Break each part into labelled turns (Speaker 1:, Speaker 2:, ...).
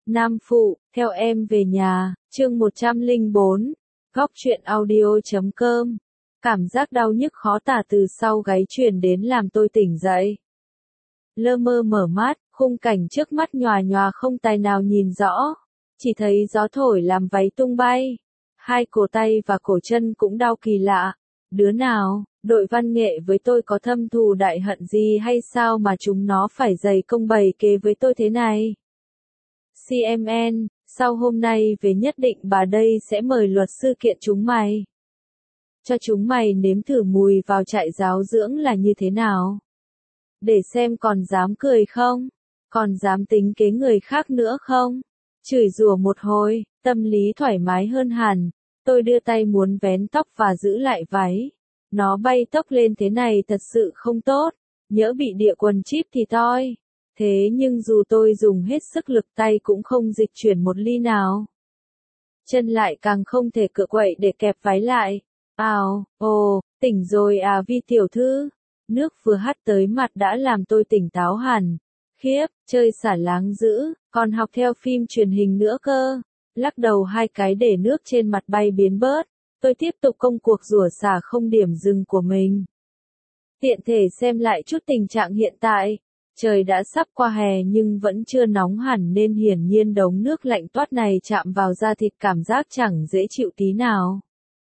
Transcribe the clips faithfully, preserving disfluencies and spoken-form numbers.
Speaker 1: Nam Phụ, theo em về nhà, chương một trăm lẻ bốn, góc truyện audio chấm com. Cảm giác đau nhức khó tả từ sau gáy truyền đến làm tôi tỉnh dậy. Lơ mơ mở mắt, khung cảnh trước mắt nhòa nhòa không tài nào nhìn rõ. Chỉ thấy gió thổi làm váy tung bay. Hai cổ tay và cổ chân cũng đau kỳ lạ. Đứa nào, đội văn nghệ với tôi có thâm thù đại hận gì hay sao mà chúng nó phải dày công bày kế với tôi thế này? xê em en, sau hôm nay về nhất định bà đây sẽ mời luật sư kiện chúng mày. Cho chúng mày nếm thử mùi vào trại giáo dưỡng là như thế nào. Để xem còn dám cười không? Còn dám tính kế người khác nữa không? Chửi rủa một hồi, tâm lý thoải mái hơn hẳn. Tôi đưa tay muốn vén tóc và giữ lại váy. Nó bay tóc lên thế này thật sự không tốt. Nhỡ bị địa quần chip thì toi. Thế nhưng dù tôi dùng hết sức lực tay cũng không dịch chuyển một ly nào. Chân lại càng không thể cựa quậy để kẹp váy lại. Ào, ồ, tỉnh rồi à Vi tiểu thư. Nước vừa hắt tới mặt đã làm tôi tỉnh táo hẳn. Khiếp, chơi xả láng dữ, còn học theo phim truyền hình nữa cơ. Lắc đầu hai cái để nước trên mặt bay biến bớt. Tôi tiếp tục công cuộc rủa xả không điểm dừng của mình. Tiện thể xem lại chút tình trạng hiện tại. Trời đã sắp qua hè nhưng vẫn chưa nóng hẳn nên hiển nhiên đống nước lạnh toát này chạm vào da thịt cảm giác chẳng dễ chịu tí nào.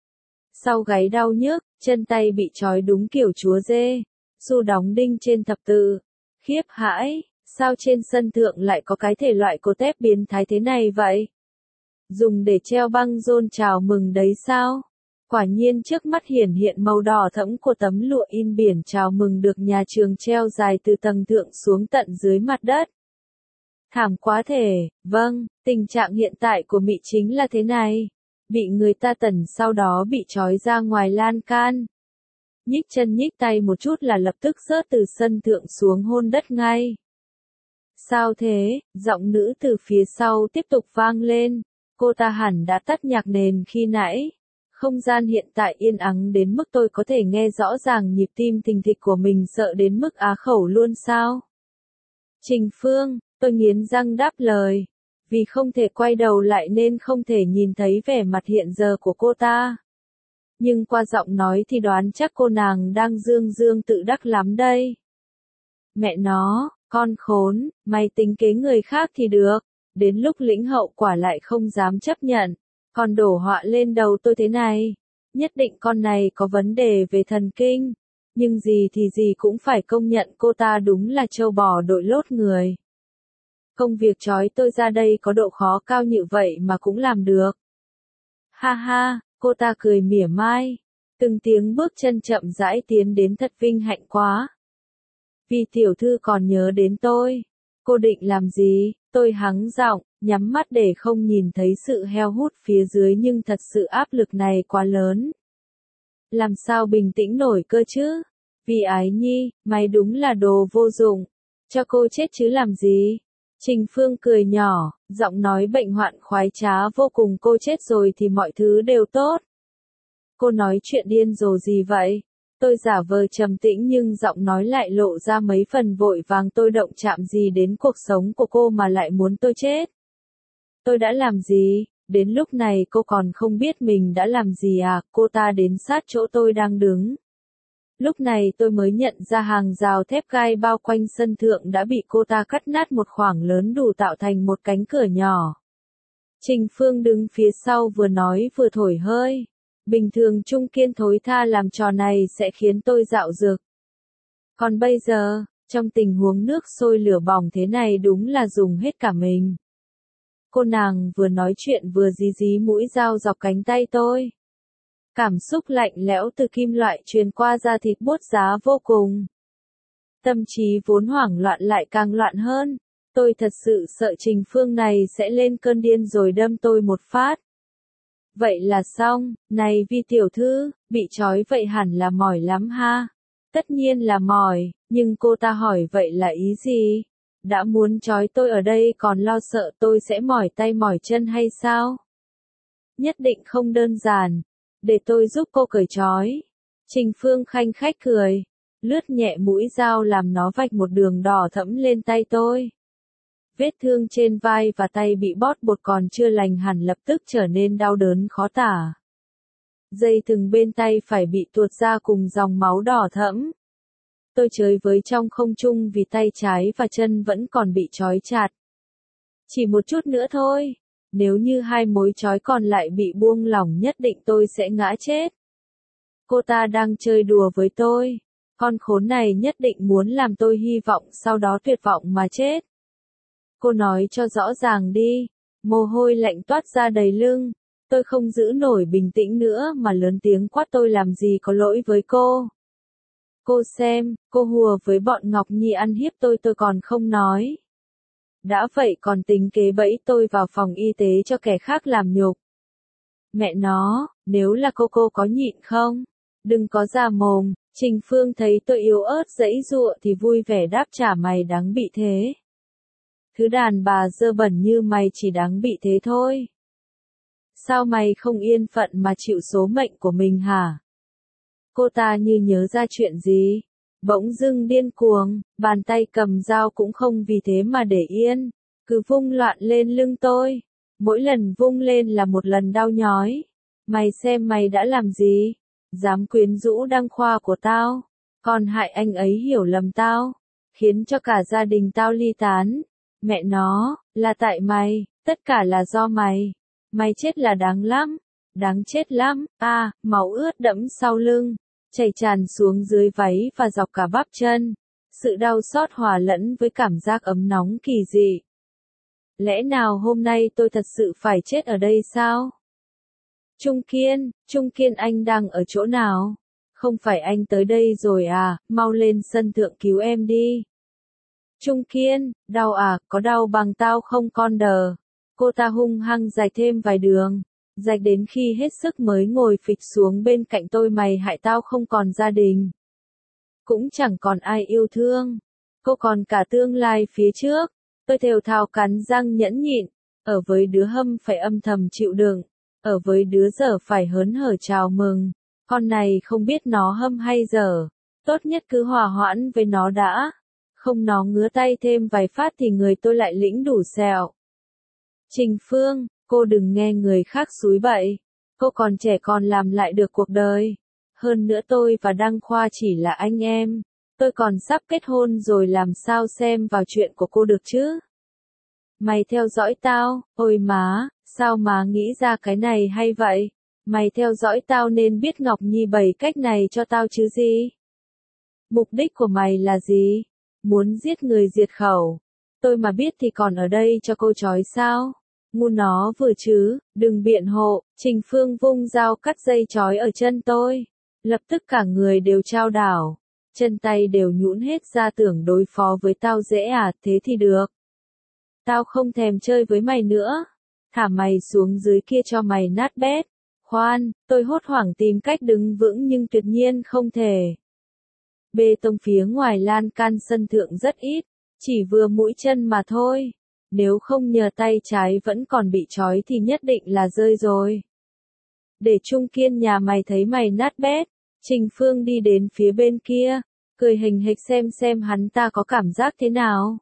Speaker 1: Sau gáy đau nhức, chân tay bị trói đúng kiểu chúa dê, xu đóng đinh trên thập tự. Khiếp hãi, sao trên sân thượng lại có cái thể loại cột thép biến thái thế này vậy? Dùng để treo băng rôn chào mừng đấy sao? Quả nhiên trước mắt hiển hiện màu đỏ thẫm của tấm lụa in biển chào mừng được nhà trường treo dài từ tầng thượng xuống tận dưới mặt đất. Thảm quá thể, vâng, tình trạng hiện tại của Mị chính là thế này. Bị người ta tẩn sau đó bị trói ra ngoài lan can. Nhích chân nhích tay một chút là lập tức rớt từ sân thượng xuống hôn đất ngay. Sao thế, giọng nữ từ phía sau tiếp tục vang lên. Cô ta hẳn đã tắt nhạc nền khi nãy. Không gian hiện tại yên ắng đến mức tôi có thể nghe rõ ràng nhịp tim thình thịch của mình sợ đến mức á khẩu luôn sao? Trình Phương, tôi nghiến răng đáp lời. Vì không thể quay đầu lại nên không thể nhìn thấy vẻ mặt hiện giờ của cô ta. Nhưng qua giọng nói thì đoán chắc cô nàng đang dương dương tự đắc lắm đây. Mẹ nó, con khốn, mày tính kế người khác thì được. Đến lúc lĩnh hậu quả lại không dám chấp nhận. Còn đổ họa lên đầu tôi thế này. Nhất định con này có vấn đề về thần kinh. Nhưng gì thì gì cũng phải công nhận cô ta đúng là trâu bò đội lốt người. Công việc trói tôi ra đây có độ khó cao như vậy mà cũng làm được. Ha ha, cô ta cười mỉa mai. Từng tiếng bước chân chậm rãi tiến đến thật vinh hạnh quá. Vì tiểu thư còn nhớ đến tôi. Cô định làm gì? Tôi hắng giọng, nhắm mắt để không nhìn thấy sự heo hút phía dưới nhưng thật sự áp lực này quá lớn. Làm sao bình tĩnh nổi cơ chứ? Vì Ái Nhi, mày đúng là đồ vô dụng. Cho cô chết chứ làm gì? Trình Phương cười nhỏ, giọng nói bệnh hoạn khoái trá vô cùng. Cô chết rồi thì mọi thứ đều tốt. Cô nói chuyện điên rồ gì vậy? Tôi giả vờ trầm tĩnh nhưng giọng nói lại lộ ra mấy phần vội vàng. Tôi động chạm gì đến cuộc sống của cô mà lại muốn tôi chết? Tôi đã làm gì? Đến lúc này cô còn không biết mình đã làm gì à? Cô ta đến sát chỗ tôi đang đứng. Lúc này tôi mới nhận ra hàng rào thép gai bao quanh sân thượng đã bị cô ta cắt nát một khoảng lớn đủ tạo thành một cánh cửa nhỏ. Trình Phương đứng phía sau vừa nói vừa thổi hơi. Bình thường Trung Kiên thối tha làm trò này sẽ khiến tôi dạo dực. Còn bây giờ, trong tình huống nước sôi lửa bỏng thế này đúng là dùng hết cả mình. Cô nàng vừa nói chuyện vừa dí dí mũi dao dọc cánh tay tôi. Cảm xúc lạnh lẽo từ kim loại truyền qua da thịt buốt giá vô cùng. Tâm trí vốn hoảng loạn lại càng loạn hơn. Tôi thật sự sợ Trình Phương này sẽ lên cơn điên rồi đâm tôi một phát. Vậy là xong, này Vi tiểu thư, bị trói vậy hẳn là mỏi lắm ha. Tất nhiên là mỏi, nhưng cô ta hỏi vậy là ý gì? Đã muốn trói tôi ở đây còn lo sợ tôi sẽ mỏi tay mỏi chân hay sao? Nhất định không đơn giản. Để tôi giúp cô cởi trói. Trình Phương khanh khách cười. Lướt nhẹ mũi dao làm nó vạch một đường đỏ thẫm lên tay tôi. Vết thương trên vai và tay bị bóp bột còn chưa lành hẳn lập tức trở nên đau đớn khó tả. Dây thừng bên tay phải bị tuột ra cùng dòng máu đỏ thẫm. Tôi chơi với trong không trung vì tay trái và chân vẫn còn bị trói chặt. Chỉ một chút nữa thôi, nếu như hai mối trói còn lại bị buông lỏng nhất định tôi sẽ ngã chết. Cô ta đang chơi đùa với tôi, con khốn này nhất định muốn làm tôi hy vọng sau đó tuyệt vọng mà chết. Cô nói cho rõ ràng đi, mồ hôi lạnh toát ra đầy lưng, tôi không giữ nổi bình tĩnh nữa mà lớn tiếng quát tôi làm gì có lỗi với cô. Cô xem, cô hùa với bọn Ngọc Nhi ăn hiếp tôi tôi còn không nói. Đã vậy còn tính kế bẫy tôi vào phòng y tế cho kẻ khác làm nhục. Mẹ nó, nếu là cô cô có nhịn không? Đừng có già mồm. Trình Phương thấy tôi yếu ớt giãy giụa thì vui vẻ đáp trả mày đáng bị thế. Thứ đàn bà dơ bẩn như mày chỉ đáng bị thế thôi. Sao mày không yên phận mà chịu số mệnh của mình hả? Cô ta như nhớ ra chuyện gì, bỗng dưng điên cuồng, bàn tay cầm dao cũng không vì thế mà để yên, cứ vung loạn lên lưng tôi. Mỗi lần vung lên là một lần đau nhói. Mày xem mày đã làm gì? Dám quyến rũ đăng khoa của tao, còn hại anh ấy hiểu lầm tao, khiến cho cả gia đình tao ly tán. Mẹ nó, là tại mày, tất cả là do mày. Mày chết là đáng lắm, đáng chết lắm. A, à, máu ướt đẫm sau lưng, chảy tràn xuống dưới váy và dọc cả bắp chân. Sự đau xót hòa lẫn với cảm giác ấm nóng kỳ dị. Lẽ nào hôm nay tôi thật sự phải chết ở đây sao? Trung Kiên, Trung Kiên anh đang ở chỗ nào? Không phải anh tới đây rồi à, mau lên sân thượng cứu em đi. Trung Kiên, đau à, có đau bằng tao không con đờ? Cô ta hung hăng rạch thêm vài đường, rạch đến khi hết sức mới ngồi phịch xuống bên cạnh tôi. Mày hại tao không còn gia đình, cũng chẳng còn ai yêu thương, cô còn cả tương lai phía trước. Tôi thều thào cắn răng nhẫn nhịn, ở với đứa hâm phải âm thầm chịu đựng, ở với đứa dở phải hớn hở chào mừng. Con này không biết nó hâm hay dở, tốt nhất cứ hòa hoãn với nó đã, không nó ngứa tay thêm vài phát thì người tôi lại lĩnh đủ sẹo. Trình Phương, cô đừng nghe người khác xúi bậy, cô còn trẻ còn làm lại được cuộc đời. Hơn nữa tôi và Đăng Khoa chỉ là anh em, tôi còn sắp kết hôn rồi làm sao xem vào chuyện của cô được chứ? Mày theo dõi tao, ôi má, sao má nghĩ ra cái này hay vậy? Mày theo dõi tao nên biết Ngọc Nhi bày cách này cho tao chứ gì? Mục đích của mày là gì? Muốn giết người diệt khẩu. Tôi mà biết thì còn ở đây cho cô trói sao? Ngu nó vừa chứ, đừng biện hộ. Trình Phương vung dao cắt dây trói ở chân tôi. Lập tức cả người đều chao đảo. Chân tay đều nhũn hết ra, tưởng đối phó với tao dễ à, thế thì được. Tao không thèm chơi với mày nữa. Thả mày xuống dưới kia cho mày nát bét. Khoan, tôi hốt hoảng tìm cách đứng vững nhưng tuyệt nhiên không thể. Bê tông phía ngoài lan can sân thượng rất ít, chỉ vừa mũi chân mà thôi. Nếu không nhờ tay trái vẫn còn bị trói thì nhất định là rơi rồi. Để Trung Kiên nhà mày thấy mày nát bét. Trình Phương đi đến phía bên kia, cười hình hịch xem xem hắn ta có cảm giác thế nào.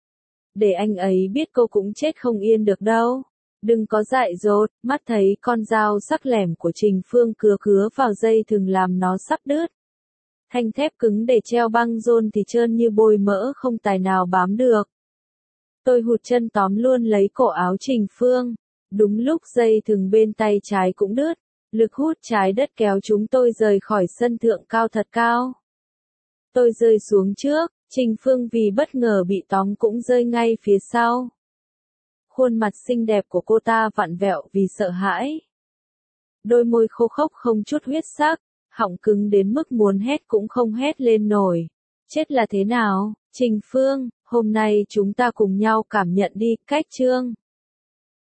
Speaker 1: Để anh ấy biết cô cũng chết không yên được đâu. Đừng có dại dột, mắt thấy con dao sắc lẻm của Trình Phương cứa cứa vào dây thừng làm nó sắp đứt. Thanh thép cứng để treo băng rôn thì trơn như bôi mỡ không tài nào bám được. Tôi hụt chân tóm luôn lấy cổ áo Trình Phương. Đúng lúc dây thừng bên tay trái cũng đứt. Lực hút trái đất kéo chúng tôi rời khỏi sân thượng cao thật cao. Tôi rơi xuống trước, Trình Phương vì bất ngờ bị tóm cũng rơi ngay phía sau. Khuôn mặt xinh đẹp của cô ta vặn vẹo vì sợ hãi. Đôi môi khô khốc không chút huyết sắc, họng cứng đến mức muốn hét cũng không hét lên nổi. Chết là thế nào? Trình Phương, hôm nay chúng ta cùng nhau cảm nhận đi, cách chương.